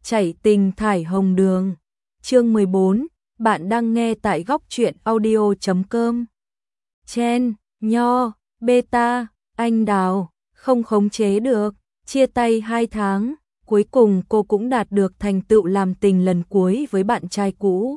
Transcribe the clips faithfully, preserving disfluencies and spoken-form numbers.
Chảy tình thải hồng đường. Chương mười bốn, bạn đang nghe tại góc truyện audio chấm com. Chen, Nho, Beta, Anh Đào, không khống chế được, chia tay hai tháng, cuối cùng cô cũng đạt được thành tựu làm tình lần cuối với bạn trai cũ.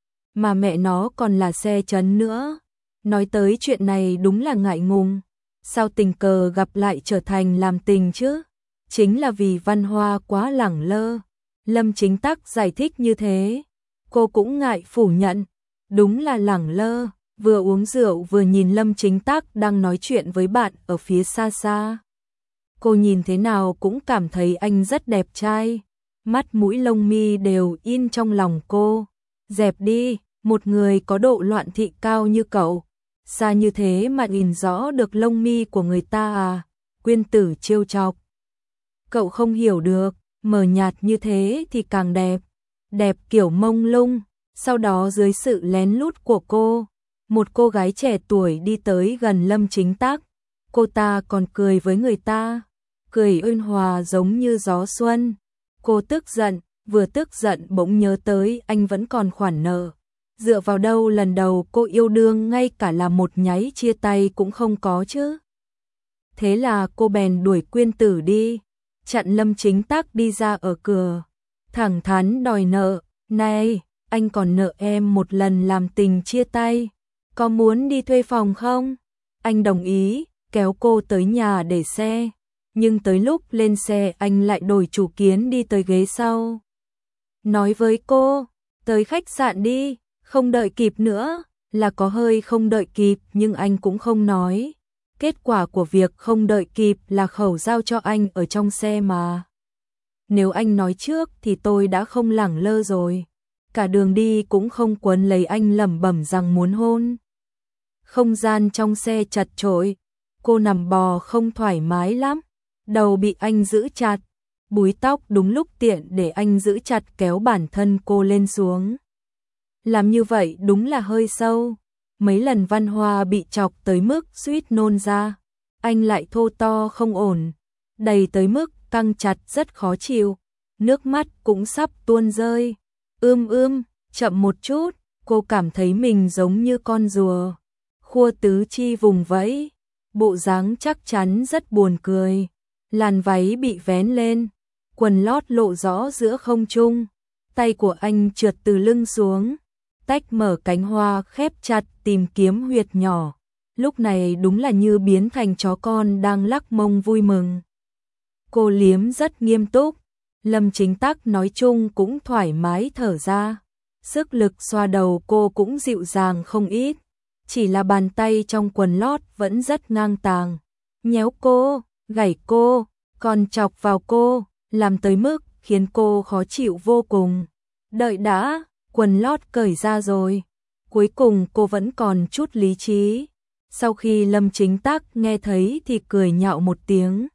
Mà mẹ nó còn là xe chấn nữa. Nói tới chuyện này đúng là ngại ngùng. Sao tình cờ gặp lại trở thành làm tình chứ? Chính là vì Văn Hoa quá lẳng lơ. Lâm Chính Tắc giải thích như thế. Cô cũng ngại phủ nhận. Đúng là lẳng lơ. Vừa uống rượu vừa nhìn Lâm Chính Tắc đang nói chuyện với bạn ở phía xa xa. Cô nhìn thế nào cũng cảm thấy anh rất đẹp trai. Mắt mũi lông mi đều in trong lòng cô. Dẹp đi, một người có độ loạn thị cao như cậu. Xa như thế mà nhìn rõ được lông mi của người ta à? Quyên Tử trêu chọc. Cậu không hiểu được, mờ nhạt như thế thì càng đẹp. Đẹp kiểu mông lung. Sau đó dưới sự lén lút của cô, một cô gái trẻ tuổi đi tới gần Lâm Chính Tắc. Cô ta còn cười với người ta. Cười ôn hòa giống như gió xuân. Cô tức giận, vừa tức giận bỗng nhớ tới anh vẫn còn khoản nợ. Dựa vào đâu lần đầu cô yêu đương ngay cả là một nháy chia tay cũng không có chứ. Thế là cô bèn đuổi Quyên Tử đi, chặn Lâm Chính Tắc đi ra ở cửa, thẳng thắn đòi nợ. Này, anh còn nợ em một lần làm tình chia tay, có muốn đi thuê phòng không? Anh đồng ý, kéo cô tới nhà để xe. Nhưng tới lúc lên xe anh lại đổi chủ kiến đi tới ghế sau. Nói với cô, tới khách sạn đi, không đợi kịp nữa, là có hơi không đợi kịp nhưng anh cũng không nói. Kết quả của việc không đợi kịp là khẩu giao cho anh ở trong xe mà. Nếu anh nói trước thì tôi đã không lẳng lơ rồi. Cả đường đi cũng không quấn lấy anh lẩm bẩm rằng muốn hôn. Không gian trong xe chật chội, cô nằm bò không thoải mái lắm. Đầu bị anh giữ chặt, búi tóc đúng lúc tiện để anh giữ chặt kéo bản thân cô lên xuống. Làm như vậy đúng là hơi sâu. Mấy lần Văn Hoa bị chọc tới mức suýt nôn ra. Anh lại thô to không ổn, đầy tới mức căng chặt rất khó chịu. Nước mắt cũng sắp tuôn rơi. Ưm ưm, chậm một chút, cô cảm thấy mình giống như con rùa. Khua tứ chi vùng vẫy, bộ dáng chắc chắn rất buồn cười. Làn váy bị vén lên, quần lót lộ rõ giữa không trung. Tay của anh trượt từ lưng xuống, tách mở cánh hoa khép chặt tìm kiếm huyệt nhỏ. Lúc này đúng là như biến thành chó con đang lắc mông vui mừng. Cô liếm rất nghiêm túc. Lâm Chính Tắc nói chung cũng thoải mái thở ra. Sức lực xoa đầu cô cũng dịu dàng không ít. Chỉ là bàn tay trong quần lót vẫn rất ngang tàng. Nhéo cô, gảy cô, còn chọc vào cô, làm tới mức khiến cô khó chịu vô cùng. Đợi đã, quần lót cởi ra rồi. Cuối cùng cô vẫn còn chút lý trí. Sau khi Lâm Chính Tắc nghe thấy thì cười nhạo một tiếng.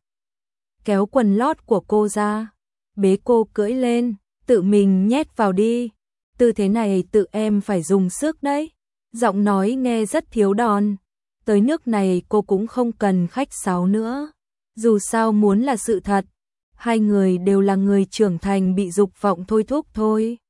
Kéo quần lót của cô ra, bế cô cưỡi lên, tự mình nhét vào đi. Tư thế này tự em phải dùng sức đấy. Giọng nói nghe rất thiếu đòn. Tới nước này cô cũng không cần khách sáo nữa. Dù sao muốn là sự thật. Hai người đều là người trưởng thành bị dục vọng thôi thúc thôi.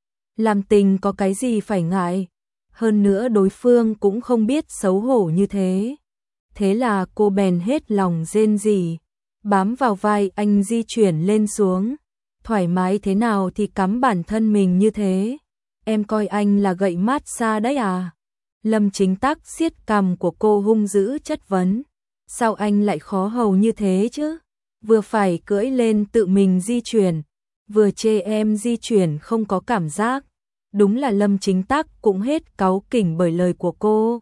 Làm tình có cái gì phải ngại. Hơn nữa đối phương cũng không biết xấu hổ như thế. Thế là cô bèn hết lòng rên rỉ, bám vào vai anh di chuyển lên xuống. Thoải mái thế nào thì cắm bản thân mình như thế. Em coi anh là gậy mát xa đấy à? Lâm Chính Tắc siết cằm của cô hung dữ chất vấn. Sao anh lại khó hầu như thế chứ? Vừa phải cưỡi lên tự mình di chuyển, vừa chê em di chuyển không có cảm giác. Đúng là Lâm Chính Tắc cũng hết cáu kỉnh bởi lời của cô.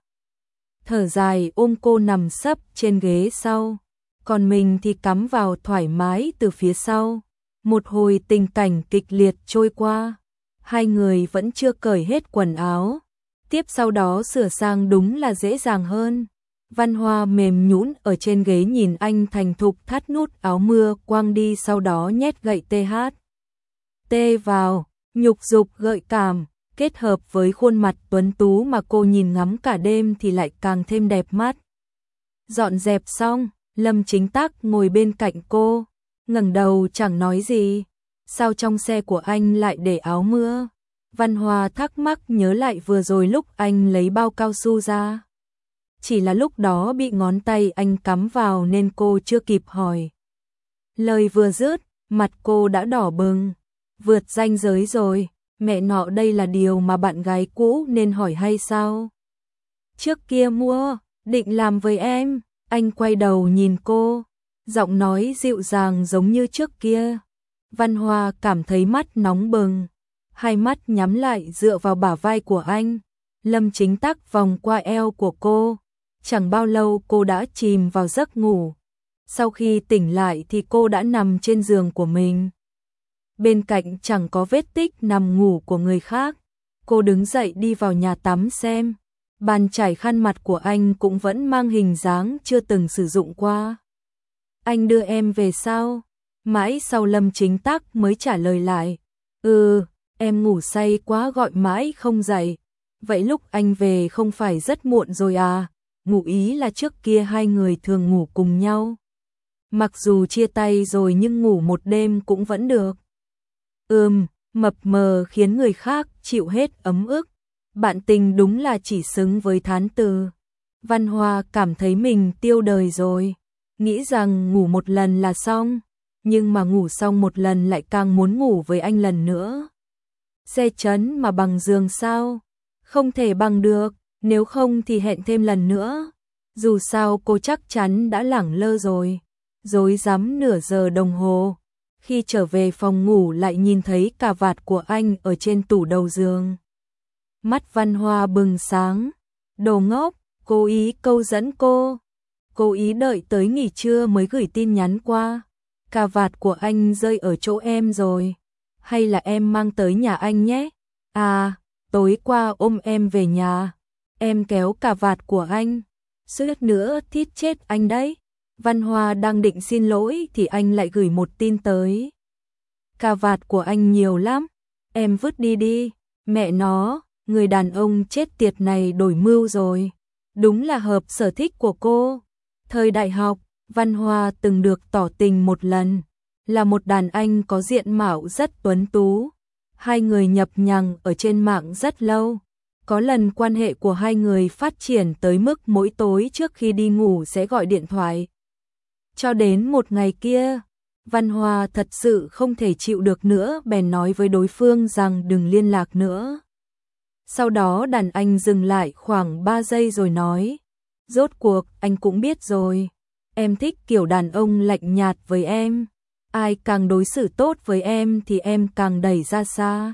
Thở dài ôm cô nằm sấp trên ghế sau, còn mình thì cắm vào thoải mái từ phía sau. Một hồi tình cảnh kịch liệt trôi qua, hai người vẫn chưa cởi hết quần áo. Tiếp sau đó sửa sang đúng là dễ dàng hơn. Văn Hoa mềm nhũn ở trên ghế nhìn anh thành thục thắt nút áo mưa quăng đi, sau đó nhét gậy tê hát tê vào, nhục dục gợi cảm, kết hợp với khuôn mặt tuấn tú mà cô nhìn ngắm cả đêm thì lại càng thêm đẹp mắt. Dọn dẹp xong, Lâm Chính Tắc ngồi bên cạnh cô, ngẩng đầu chẳng nói gì. sao trong xe của anh lại để áo mưa? Văn Hoa thắc mắc nhớ lại vừa rồi lúc anh lấy bao cao su ra. Chỉ là lúc đó bị ngón tay anh cắm vào nên cô chưa kịp hỏi. Lời vừa dứt, mặt cô đã đỏ bừng. Vượt ranh giới rồi, mẹ nọ đây là điều mà bạn gái cũ nên hỏi hay sao? Trước kia mua, định làm với em, anh quay đầu nhìn cô, giọng nói dịu dàng giống như trước kia. Văn Hoa cảm thấy mắt nóng bừng, hai mắt nhắm lại dựa vào bả vai của anh. Lâm Chính Tắc vòng qua eo của cô, chẳng bao lâu cô đã chìm vào giấc ngủ. Sau khi tỉnh lại thì cô đã nằm trên giường của mình. Bên cạnh chẳng có vết tích nằm ngủ của người khác. Cô đứng dậy đi vào nhà tắm xem. Bàn chải khăn mặt của anh cũng vẫn mang hình dáng chưa từng sử dụng qua. Anh đưa em về sao? Mãi sau Lâm Chính Tắc mới trả lời lại. Ừ, em ngủ say quá gọi mãi không dậy. Vậy lúc anh về không phải rất muộn rồi à? Ngụ ý là trước kia hai người thường ngủ cùng nhau. Mặc dù chia tay rồi nhưng ngủ một đêm cũng vẫn được. Ừm, mập mờ khiến người khác chịu hết ấm ức. Bạn tình đúng là chỉ xứng với thán từ. Văn Hoa cảm thấy mình tiêu đời rồi. Nghĩ rằng ngủ một lần là xong. Nhưng mà ngủ xong một lần lại càng muốn ngủ với anh lần nữa. Xe chấn mà bằng giường sao? Không thể bằng được, nếu không thì hẹn thêm lần nữa. Dù sao cô chắc chắn đã lẳng lơ rồi. Rối rắm nửa giờ đồng hồ. Khi trở về phòng ngủ lại nhìn thấy cà vạt của anh ở trên tủ đầu giường. Mắt Văn Hoa bừng sáng. Đồ ngốc, cố ý câu dẫn cô. Cố ý đợi tới nghỉ trưa mới gửi tin nhắn qua. Cà vạt của anh rơi ở chỗ em rồi. Hay là em mang tới nhà anh nhé? À, tối qua ôm em về nhà. Em kéo cà vạt của anh. Suýt nữa thít chết anh đấy. Văn Hoa đang định xin lỗi thì anh lại gửi một tin tới. Cà vạt của anh nhiều lắm. Em vứt đi đi. Mẹ nó, người đàn ông chết tiệt này đổi mưu rồi. Đúng là hợp sở thích của cô. Thời đại học, Văn Hoa từng được tỏ tình một lần. Là một đàn anh có diện mạo rất tuấn tú. Hai người nhập nhằng ở trên mạng rất lâu. Có lần quan hệ của hai người phát triển tới mức mỗi tối trước khi đi ngủ sẽ gọi điện thoại. Cho đến một ngày kia, Văn Hoa thật sự không thể chịu được nữa bèn nói với đối phương rằng đừng liên lạc nữa. Sau đó đàn anh dừng lại khoảng ba giây rồi nói, rốt cuộc anh cũng biết rồi, em thích kiểu đàn ông lạnh nhạt với em, ai càng đối xử tốt với em thì em càng đẩy ra xa.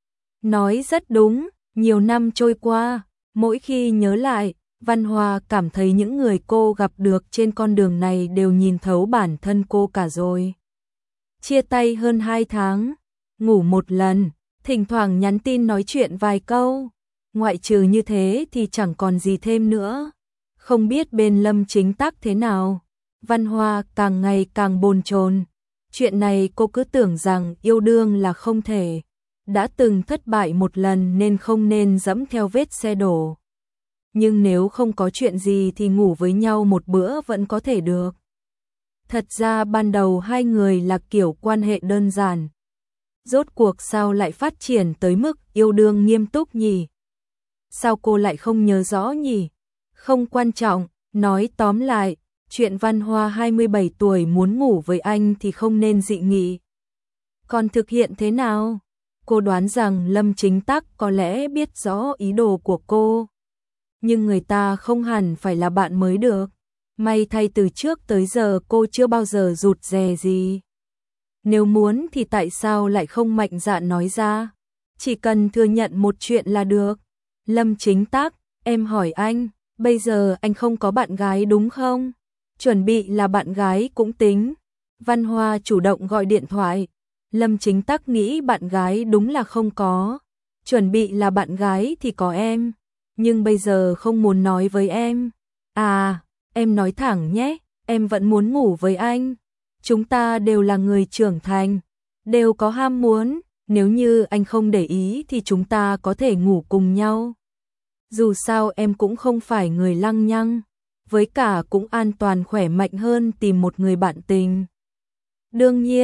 Nói rất đúng, nhiều năm trôi qua, mỗi khi nhớ lại, Văn Hoa cảm thấy những người cô gặp được trên con đường này đều nhìn thấu bản thân cô cả rồi. Chia tay hơn hai tháng, ngủ một lần, thỉnh thoảng nhắn tin nói chuyện vài câu, ngoại trừ như thế thì chẳng còn gì thêm nữa. Không biết bên Lâm Chính Tắc thế nào, Văn Hoa càng ngày càng bồn chồn. Chuyện này cô cứ tưởng rằng yêu đương là không thể, đã từng thất bại một lần nên không nên dẫm theo vết xe đổ. Nhưng nếu không có chuyện gì thì ngủ với nhau một bữa vẫn có thể được. Thật ra ban đầu hai người là kiểu quan hệ đơn giản. Rốt cuộc sao lại phát triển tới mức yêu đương nghiêm túc nhỉ? Sao cô lại không nhớ rõ nhỉ? Không quan trọng, nói tóm lại, chuyện Văn Hoa hai mươi bảy tuổi muốn ngủ với anh thì không nên dị nghị. Còn thực hiện thế nào? Cô đoán rằng Lâm Chính Tắc có lẽ biết rõ ý đồ của cô. Nhưng người ta không hẳn phải là bạn mới được. May thay từ trước tới giờ cô chưa bao giờ rụt rè gì. Nếu muốn thì tại sao lại không mạnh dạn nói ra? Chỉ cần thừa nhận một chuyện là được. Lâm Chính Tắc, em hỏi anh, bây giờ anh không có bạn gái đúng không? Chuẩn bị là bạn gái cũng tính. Văn Hoa chủ động gọi điện thoại. Lâm Chính Tắc nghĩ bạn gái đúng là không có. Chuẩn bị là bạn gái thì có em. Nhưng bây giờ không muốn nói với em. À, em nói thẳng nhé, em vẫn muốn ngủ với anh. Chúng ta đều là người trưởng thành, đều có ham muốn, nếu như anh không để ý thì chúng ta có thể ngủ cùng nhau. Dù sao em cũng không phải người lăng nhăng, với cả cũng an toàn khỏe mạnh hơn tìm một người bạn tình. Đương nhiên,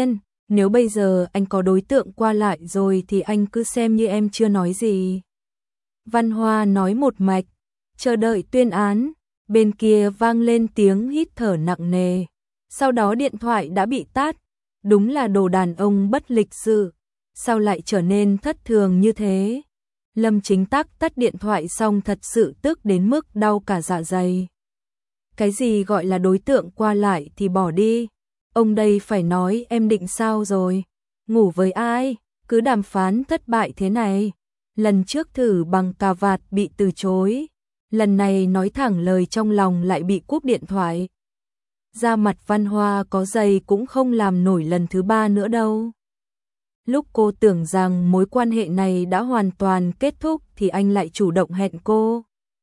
Nếu bây giờ anh có đối tượng qua lại rồi thì anh cứ xem như em chưa nói gì. Văn Hoa nói một mạch, chờ đợi tuyên án, bên kia vang lên tiếng hít thở nặng nề. Sau đó điện thoại đã bị tắt, đúng là đồ đàn ông bất lịch sự, sao lại trở nên thất thường như thế. Lâm Chính Tắc tắt điện thoại xong thật sự tức đến mức đau cả dạ dày. Cái gì gọi là đối tượng qua lại thì bỏ đi. Ông đây phải nói em định sao rồi? Ngủ với ai? Cứ đàm phán thất bại thế này. Lần trước thử bằng cà vạt bị từ chối. Lần này nói thẳng lời trong lòng lại bị cúp điện thoại. Da mặt Văn Hoa có dày cũng không làm nổi lần thứ ba nữa đâu. Lúc cô tưởng rằng mối quan hệ này đã hoàn toàn kết thúc thì anh lại chủ động hẹn cô.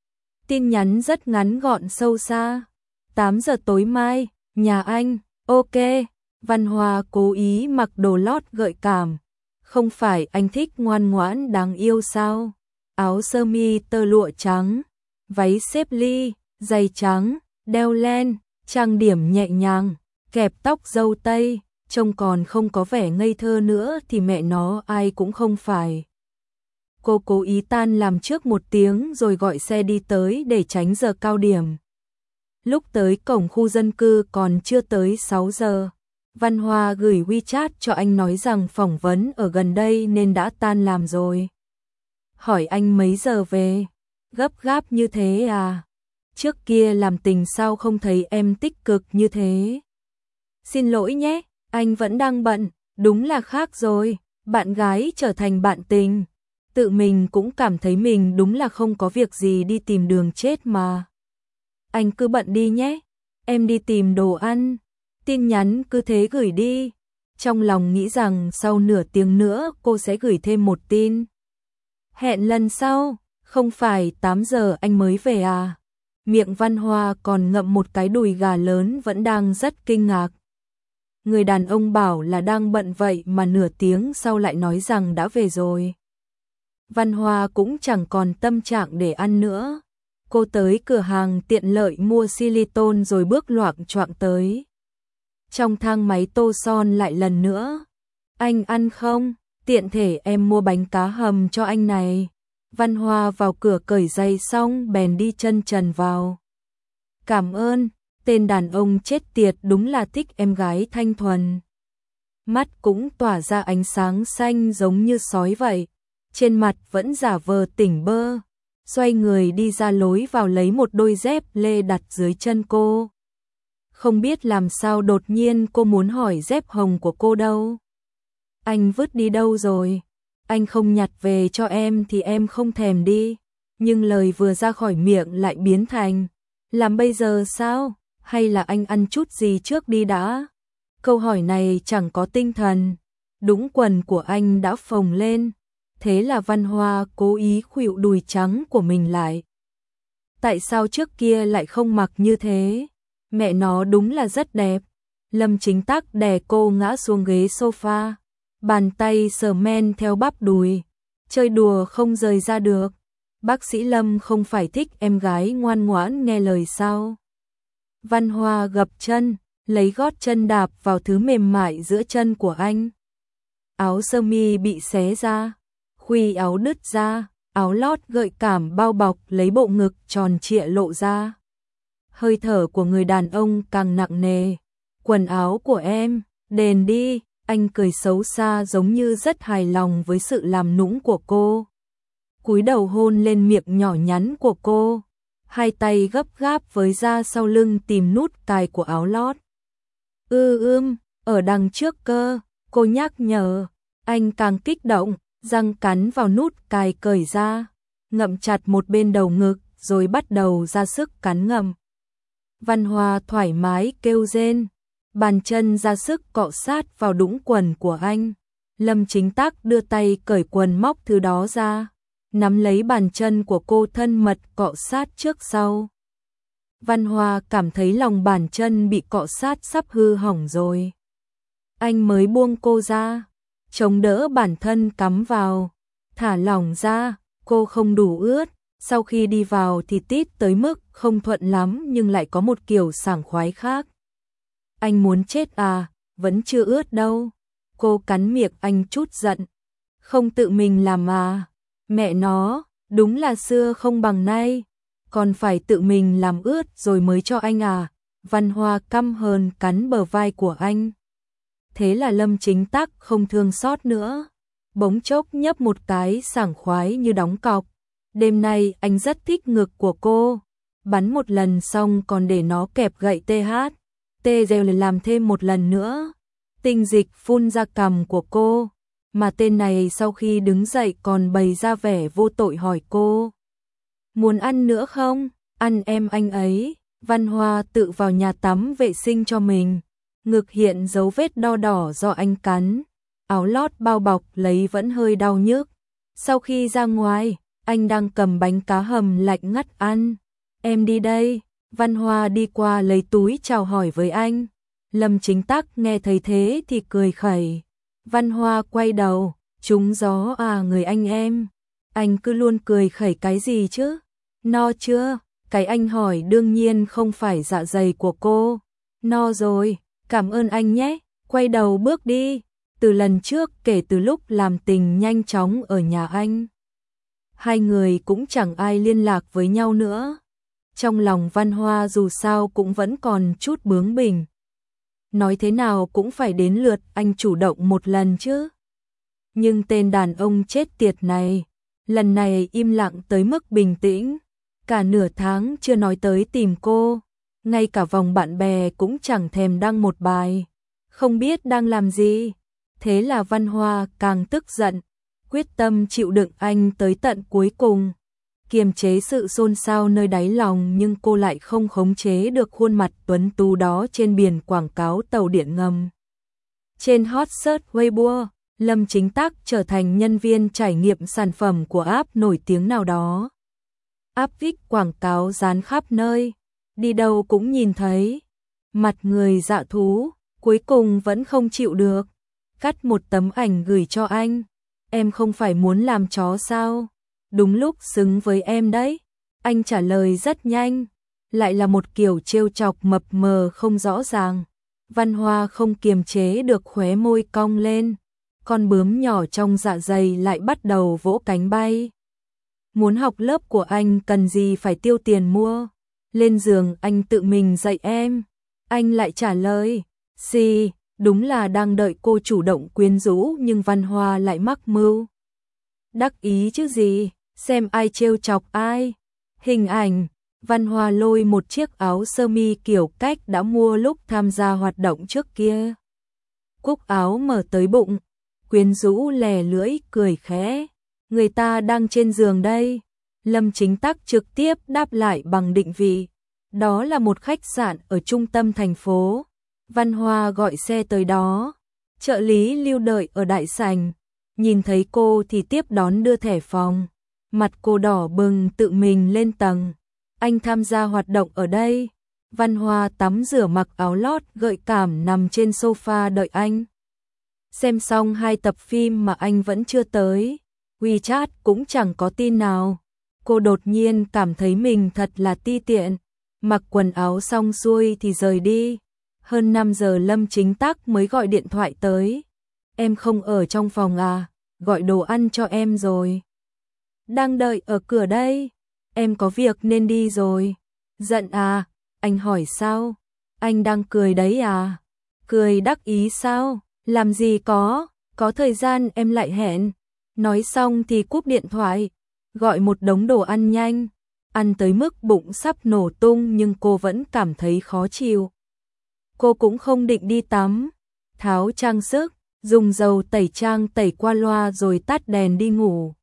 Tin nhắn rất ngắn gọn sâu xa. tám giờ tối mai, nhà anh, ok. Văn Hoa cố ý mặc đồ lót gợi cảm. Không phải anh thích ngoan ngoãn đáng yêu sao? Áo sơ mi tơ lụa trắng, váy xếp ly, giày trắng, đeo len, trang điểm nhẹ nhàng, kẹp tóc râu tây, trông còn không có vẻ ngây thơ nữa thì mẹ nó ai cũng không phải. Cô cố ý tan làm trước một tiếng rồi gọi xe đi tới để tránh giờ cao điểm. Lúc tới cổng khu dân cư còn chưa tới sáu giờ. Văn Hoa gửi WeChat cho anh nói rằng phỏng vấn ở gần đây nên đã tan làm rồi. Hỏi anh mấy giờ về? Gấp gáp như thế à? Trước kia làm tình sao không thấy em tích cực như thế? Xin lỗi nhé, anh vẫn đang bận, đúng là khác rồi, bạn gái trở thành bạn tình. Tự mình cũng cảm thấy mình đúng là không có việc gì đi tìm đường chết mà. Anh cứ bận đi nhé, em đi tìm đồ ăn. Tin nhắn cứ thế gửi đi. Trong lòng nghĩ rằng sau nửa tiếng nữa cô sẽ gửi thêm một tin. Hẹn lần sau, không phải tám giờ anh mới về à? Miệng Văn Hoa còn ngậm một cái đùi gà lớn vẫn đang rất kinh ngạc. Người đàn ông bảo là đang bận vậy mà nửa tiếng sau lại nói rằng đã về rồi. Văn Hoa cũng chẳng còn tâm trạng để ăn nữa. Cô tới cửa hàng tiện lợi mua xylitol rồi bước loạng choạng tới. Trong thang máy tô son lại lần nữa. Anh ăn không? Tiện thể em mua bánh cá hầm cho anh này. Văn Hoa vào cửa cởi giày xong bèn đi chân trần vào. Cảm ơn, tên đàn ông chết tiệt đúng là thích em gái thanh thuần. Mắt cũng tỏa ra ánh sáng xanh giống như sói vậy. Trên mặt vẫn giả vờ tỉnh bơ. Xoay người đi ra lối vào lấy một đôi dép lê đặt dưới chân cô. Không biết làm sao đột nhiên cô muốn hỏi dép hồng của cô đâu. Anh vứt đi đâu rồi? Anh không nhặt về cho em thì em không thèm đi. Nhưng lời vừa ra khỏi miệng lại biến thành, làm bây giờ sao? Hay là anh ăn chút gì trước đi đã? Câu hỏi này chẳng có tinh thần. Đúng quần của anh đã phồng lên. Thế là Văn Hoa cố ý khuỵu đùi trắng của mình lại. Tại sao trước kia lại không mặc như thế? Mẹ nó đúng là rất đẹp. Lâm Chính Tắc đè cô ngã xuống ghế sofa. Bàn tay sờ men theo bắp đùi. Chơi đùa không rời ra được. Bác sĩ Lâm không phải thích em gái ngoan ngoãn nghe lời sao? Văn Hoa gập chân, lấy gót chân đạp vào thứ mềm mại giữa chân của anh. Áo sơ mi bị xé ra. Khuy áo đứt ra, áo lót gợi cảm bao bọc lấy bộ ngực tròn trịa lộ ra. Hơi thở của người đàn ông càng nặng nề. Quần áo của em, đền đi, anh cười xấu xa giống như rất hài lòng với sự làm nũng của cô. Cúi đầu hôn lên miệng nhỏ nhắn của cô, hai tay gấp gáp với ra sau lưng tìm nút cài của áo lót. Ư ưm, ở đằng trước cơ, cô nhắc nhở, anh càng kích động. Răng cắn vào nút cài cởi ra, ngậm chặt một bên đầu ngực rồi bắt đầu ra sức cắn ngầm. Văn Hoa thoải mái kêu rên, bàn chân ra sức cọ sát vào đũng quần của anh. Lâm Chính Tắc đưa tay cởi quần móc thứ đó ra, nắm lấy bàn chân của cô thân mật cọ sát trước sau. Văn Hoa cảm thấy lòng bàn chân bị cọ sát sắp hư hỏng rồi. Anh mới buông cô ra. Chống đỡ bản thân cắm vào, thả lỏng ra, cô không đủ ướt, sau khi đi vào thì tít tới mức không thuận lắm nhưng lại có một kiểu sảng khoái khác. Anh muốn chết à, vẫn chưa ướt đâu. Cô cắn miệng anh chút giận. Không tự mình làm mà. Mẹ nó, đúng là xưa không bằng nay. Còn phải tự mình làm ướt rồi mới cho anh à. Văn Hoa căm hờn cắn bờ vai của anh. Thế là Lâm Chính Tắc không thương xót nữa. Bỗng chốc nhấp một cái sảng khoái như đóng cọc. Đêm nay anh rất thích ngực của cô. Bắn một lần xong còn để nó kẹp gậy tê hát. Tê rêu lên làm thêm một lần nữa. Tinh dịch phun ra cằm của cô. Mà tên này sau khi đứng dậy còn bày ra vẻ vô tội hỏi cô. Muốn ăn nữa không? Ăn em anh ấy. Văn Hoa tự vào nhà tắm vệ sinh cho mình. Ngực hiện dấu vết đo đỏ do anh cắn. Áo lót bao bọc lấy vẫn hơi đau nhức. Sau khi ra ngoài, anh đang cầm bánh cá hầm lạnh ngắt ăn. Em đi đây. Văn Hoa đi qua lấy túi chào hỏi với anh. Lâm Chính Tắc nghe thấy thế thì cười khẩy. Văn Hoa quay đầu. Trúng gió à người anh em. Anh cứ luôn cười khẩy cái gì chứ? No chưa? Cái anh hỏi đương nhiên không phải dạ dày của cô. No rồi, cảm ơn anh nhé. Quay đầu bước đi. Từ lần trước kể từ lúc làm tình nhanh chóng ở nhà anh, hai người cũng chẳng ai liên lạc với nhau nữa. Trong lòng Văn Hoa dù sao cũng vẫn còn chút bướng bỉnh. Nói thế nào cũng phải đến lượt anh chủ động một lần chứ. Nhưng tên đàn ông chết tiệt này, lần này im lặng tới mức bình tĩnh. Cả nửa tháng chưa nói tới tìm cô. Ngay cả vòng bạn bè cũng chẳng thèm đăng một bài. Không biết đang làm gì. Thế là Văn Hoa càng tức giận. Quyết tâm chịu đựng anh tới tận cuối cùng. Kiềm chế sự xôn xao nơi đáy lòng nhưng cô lại không khống chế được khuôn mặt tuấn tú đó trên biển quảng cáo tàu điện ngầm. Trên hot search Weibo, Lâm Chính Tắc trở thành nhân viên trải nghiệm sản phẩm của app nổi tiếng nào đó. App viết quảng cáo dán khắp nơi, đi đâu cũng nhìn thấy. Mặt người dạ thú, cuối cùng vẫn không chịu được. Cắt một tấm ảnh gửi cho anh. Em không phải muốn làm chó sao? Đúng lúc xứng với em đấy. Anh trả lời rất nhanh. Lại là một kiểu trêu chọc mập mờ không rõ ràng. Văn Hoa không kiềm chế được khóe môi cong lên. Con bướm nhỏ trong dạ dày lại bắt đầu vỗ cánh bay. Muốn học lớp của anh cần gì phải tiêu tiền mua. Lên giường anh tự mình dạy em. Anh lại trả lời. Xì, đúng là đang đợi cô chủ động quyến rũ nhưng Văn Hoa lại mắc mưu. Đắc ý chứ gì, xem ai trêu chọc ai. Hình ảnh, Văn Hoa lôi một chiếc áo sơ mi kiểu cách đã mua lúc tham gia hoạt động trước kia. Cúc áo mở tới bụng, quyến rũ lè lưỡi cười khẽ. Người ta đang trên giường đây. Lâm Chính Tắc trực tiếp đáp lại bằng định vị. Đó là một khách sạn ở trung tâm thành phố. Văn Hoa gọi xe tới đó. Trợ lý lưu đợi ở đại sảnh. Nhìn thấy cô thì tiếp đón đưa thẻ phòng. Mặt cô đỏ bừng tự mình lên tầng. Anh tham gia hoạt động ở đây. Văn Hoa tắm rửa mặc áo lót gợi cảm nằm trên sofa đợi anh. Xem xong hai tập phim mà anh vẫn chưa tới. WeChat cũng chẳng có tin nào. Cô đột nhiên cảm thấy mình thật là ti tiện. Mặc quần áo xong xuôi thì rời đi. Hơn năm giờ Lâm Chính Tắc mới gọi điện thoại tới. Em không ở trong phòng à? Gọi đồ ăn cho em rồi. Đang đợi ở cửa đây. Em có việc nên đi rồi. Giận à? Anh hỏi sao? Anh đang cười đấy à? Cười đắc ý sao? Làm gì có? Có thời gian em lại hẹn. Nói xong thì cúp điện thoại. Gọi một đống đồ ăn nhanh. Ăn tới mức bụng sắp nổ tung nhưng cô vẫn cảm thấy khó chịu. Cô cũng không định đi tắm. Tháo trang sức, dùng dầu tẩy trang tẩy qua loa rồi tắt đèn đi ngủ.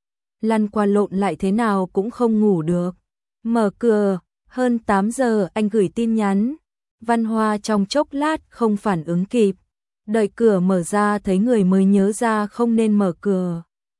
Lăn qua lộn lại thế nào cũng không ngủ được. Mở cửa, hơn tám giờ anh gửi tin nhắn. Văn Hoa trong chốc lát không phản ứng kịp. Đợi cửa mở ra thấy người mới nhớ ra không nên mở cửa.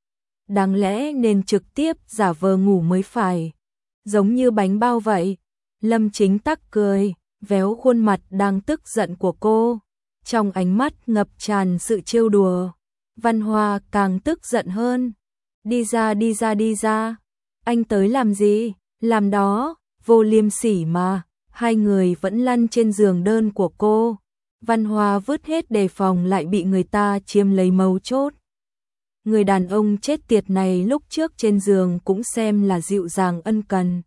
Đáng lẽ nên trực tiếp giả vờ ngủ mới phải. Giống như bánh bao vậy. Lâm Chính Tắc cười, véo khuôn mặt đang tức giận của cô. Trong ánh mắt ngập tràn sự trêu đùa. Văn Hoa càng tức giận hơn. Đi ra đi ra đi ra. Anh tới làm gì? Làm đó, vô liêm sỉ mà. Hai người vẫn lăn trên giường đơn của cô. Văn Hoa vứt hết đề phòng lại bị người ta chiếm lấy mấu chốt. Người đàn ông chết tiệt này lúc trước trên giường cũng xem là dịu dàng ân cần.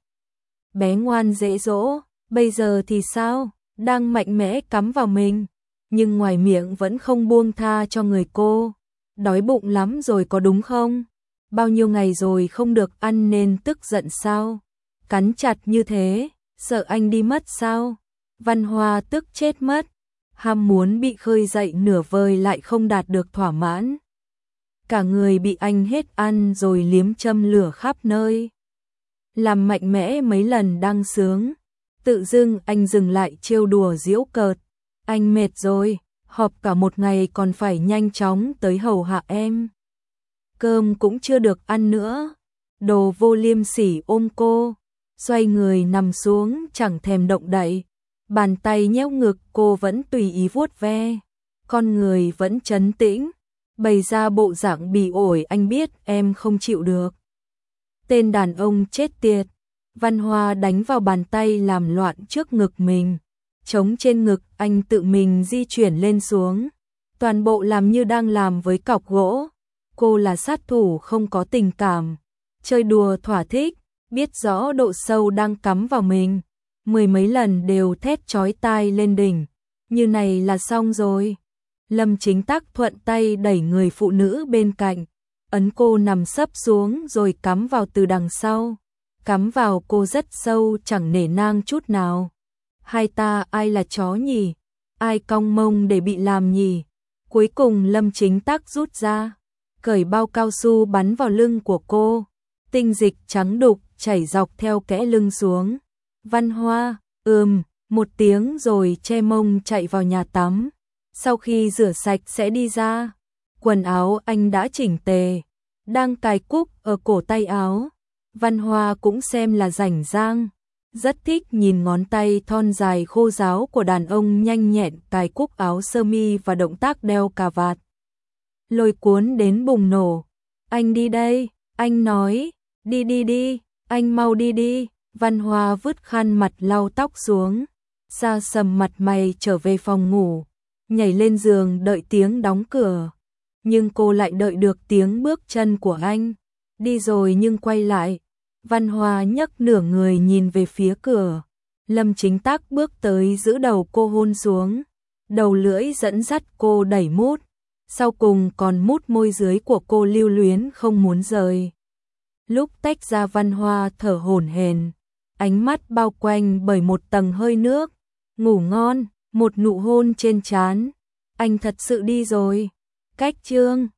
Bé ngoan dễ dỗ, bây giờ thì sao? Đang mạnh mẽ cắm vào mình, nhưng ngoài miệng vẫn không buông tha cho người cô. Đói bụng lắm rồi có đúng không? Bao nhiêu ngày rồi không được ăn nên tức giận sao? Cắn chặt như thế, sợ anh đi mất sao? Văn Hoa tức chết mất, ham muốn bị khơi dậy nửa vời lại không đạt được thỏa mãn. Cả người bị anh hết ăn rồi liếm châm lửa khắp nơi. Làm mạnh mẽ mấy lần đang sướng, tự dưng anh dừng lại trêu đùa giễu cợt. Anh mệt rồi, họp cả một ngày còn phải nhanh chóng tới hầu hạ em. Cơm cũng chưa được ăn nữa. Đồ vô liêm sỉ ôm cô, xoay người nằm xuống chẳng thèm động đậy. Bàn tay nhéo ngực cô vẫn tùy ý vuốt ve. Con người vẫn trấn tĩnh, bày ra bộ dạng bỉ ổi. Anh biết em không chịu được. Tên đàn ông chết tiệt. Văn Hoa đánh vào bàn tay làm loạn trước ngực mình. Trống trên ngực anh tự mình di chuyển lên xuống. Toàn bộ làm như đang làm với cọc gỗ. Cô là sát thủ không có tình cảm. Chơi đùa thỏa thích, biết rõ độ sâu đang cắm vào mình. Mười mấy lần đều thét chói tai lên đỉnh. Như này là xong rồi. Lâm Chính Tắc thuận tay đẩy người phụ nữ bên cạnh. Ấn cô nằm sấp xuống rồi cắm vào từ đằng sau. Cắm vào cô rất sâu chẳng nể nang chút nào. Hai ta ai là chó nhỉ? Ai cong mông để bị làm nhỉ? Cuối cùng Lâm Chính Tắc rút ra, cởi bao cao su bắn vào lưng của cô. Tinh dịch trắng đục chảy dọc theo kẽ lưng xuống. Văn Hoa, ừm, một tiếng rồi che mông chạy vào nhà tắm. Sau khi rửa sạch sẽ đi ra. Quần áo anh đã chỉnh tề, đang cài cúc ở cổ tay áo. Văn Hoa cũng xem là rảnh rang, rất thích nhìn ngón tay thon dài khô ráo của đàn ông nhanh nhẹn cài cúc áo sơ mi và động tác đeo cà vạt. Lôi cuốn đến bùng nổ. Anh đi đây, anh nói, đi đi đi, anh mau đi đi. Văn Hoa vứt khăn mặt lau tóc xuống, xa sầm mặt mày trở về phòng ngủ, nhảy lên giường đợi tiếng đóng cửa. Nhưng cô lại đợi được tiếng bước chân của anh. Đi rồi nhưng quay lại. Văn Hoa nhấc nửa người nhìn về phía cửa. Lâm Chính Tắc bước tới giữ đầu cô hôn xuống. Đầu lưỡi dẫn dắt cô đẩy mút. Sau cùng còn mút môi dưới của cô lưu luyến không muốn rời. Lúc tách ra Văn Hoa thở hổn hển, ánh mắt bao quanh bởi một tầng hơi nước. Ngủ ngon, một nụ hôn trên trán. Anh thật sự đi rồi. Cách chương